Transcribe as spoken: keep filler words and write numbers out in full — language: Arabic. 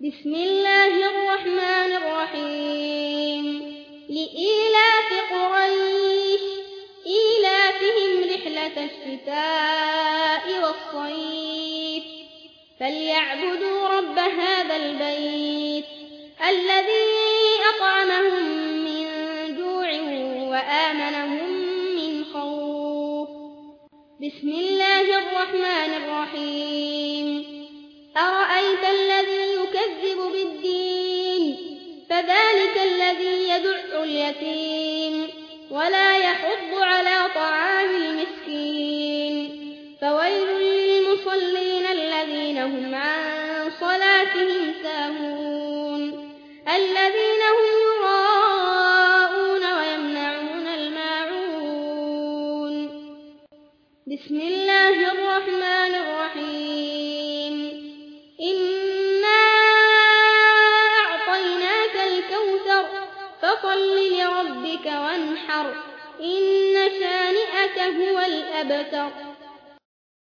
بسم الله الرحمن الرحيم لإيلاف قريش إيلافهم رحلة الشتاء والصيف فليعبدوا رب هذا البيت الذي أطعمهم من جوع وآمنهم من خوف. بسم الله الرحمن الرحيم أرأيت الذي يكذب بالدين فذلك الذي يدع اليتيم ولا يحض على طعام المسكين فويل للمصلين الذين هم عن صلاتهم ساهون الذين هم يراءون ويمنعون الماعون. بسم الله الرحمن الرحيم إنا أعطيناك الكوثر فصل لربك وانحر إن شانئك هو الأبتر.